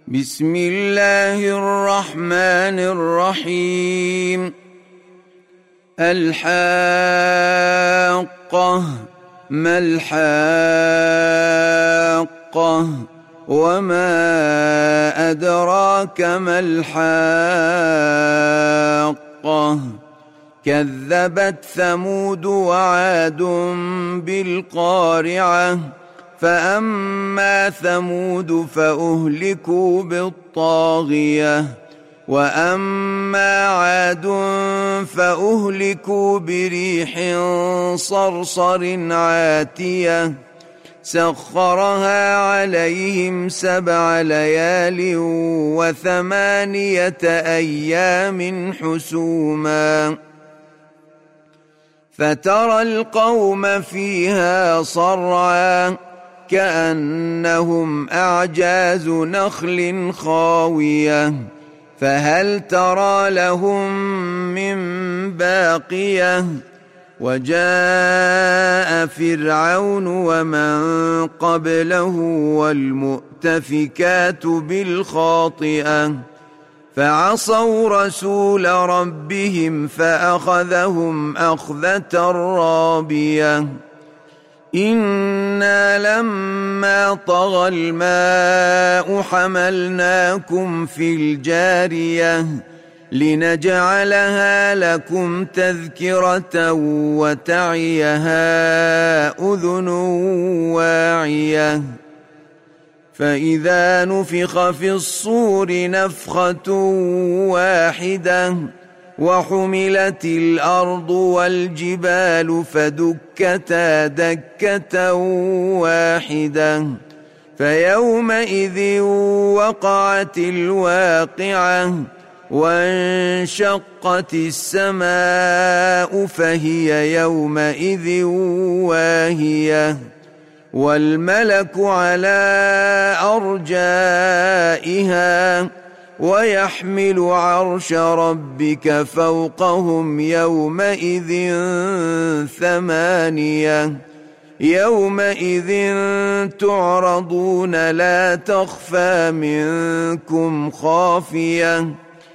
بسم الله الرحمن الرحيم. الحاقة ما الحاقة وما أدراك ما الحاقة كذبت ثمود وعاد بالقارعة فأما ثمود فأهلكوا بالطاغية وأما عاد فأهلكوا بريح صرصر عاتية سخرها عليهم 7 ليال و8 أيام حسوما فترى القوم فيها صرعا كأنهم أعجاز نخل خاوية فهل ترى لهم من باقية وجاء فرعون ومن قبله والمؤتفكات بالخاطئة فعصوا رسول ربهم فأخذهم أخذة رابية إنا لما طغى الماء حملناكم في الجارية لنجعلها لكم تذكرة وتعيها أذن واعية فإذا نفخ في الصور نفخة واحدة وحملت الأرض والجبال فدكتا دكة واحدة فيومئذ وقعت الواقعة وانشقت السماء فهي يومئذ واهية والملك على أرجائها ويحمل عرش ربك فوقهم يومئذ 8 يومئذ تعرضون لا تخفى منكم خافية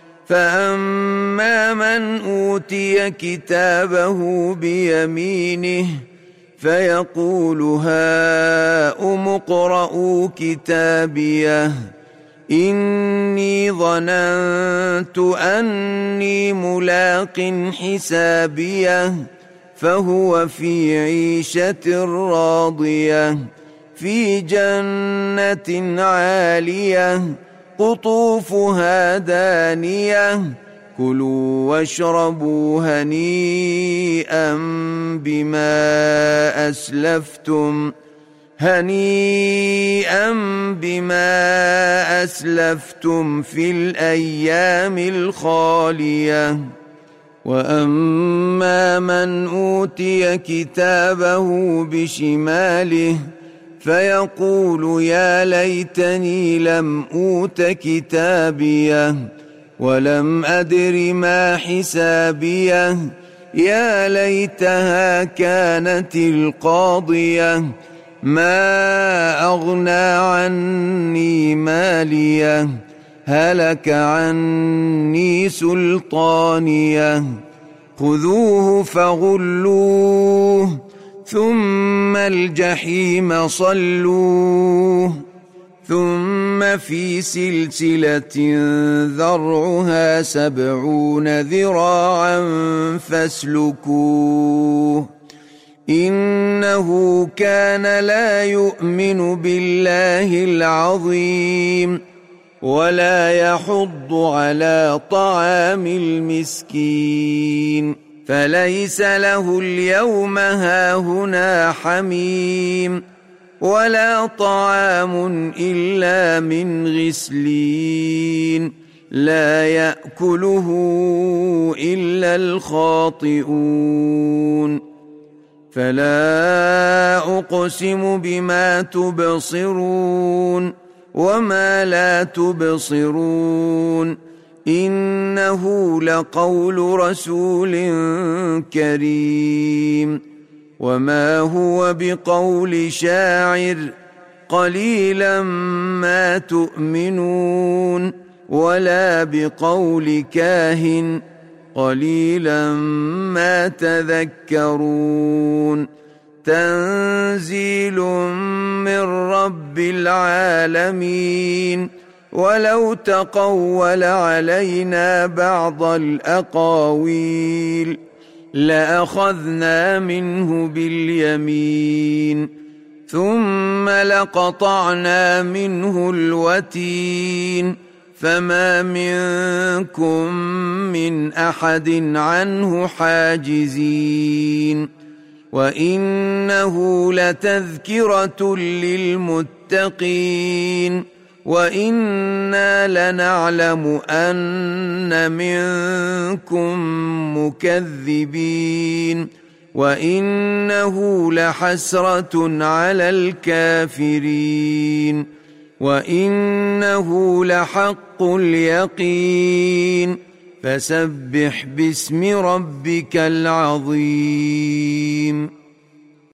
فأما من أوتي كتابه بيمينه فيقول هاؤم اقرءوا كتابيه إني ظننت أني ملاق حسابيه فهو في عيشة راضية في جنة عالية قطوفها دانية كلوا واشربوا هنيئا بما أسلفتم في الأيام الخالية وأما من أوتي كتابه بشماله فيقول يا ليتني لم أوت كتابيه ولم أدر ما حسابيه يا ليتها كانت القاضية ما أغنى عني ماليه هلك عني سلطانيه خذوه فغلوه ثم الجحيم صلوه ثم في سلسلة ذرعها 70 ذراعا فاسلكوه إنه كان لا يؤمن بالله العظيم ولا يحض على طعام المسكين فليس له اليوم هاهنا حميم ولا طعام إلا من غسلين لا يأكله إلا الخاطئون فلا أقسم بما تبصرون وما لا تبصرون إنه لقول رسول كريم وما هو بقول شاعر قليلا ما تؤمنون ولا بقول كاهن قليلا ما تذكرون تنزيل من رب العالمين ولو تقول علينا بعض الأقاويل لأخذنا منه باليمين ثم لقطعنا منه الوتين فما منكم من أحد عنه حاجزين وإنه لتذكرة للمتقين وإنا لنعلم أن منكم مكذبين وإنه لحسرة على الكافرين وإنه لحق اليقين فسبح باسم ربك العظيم.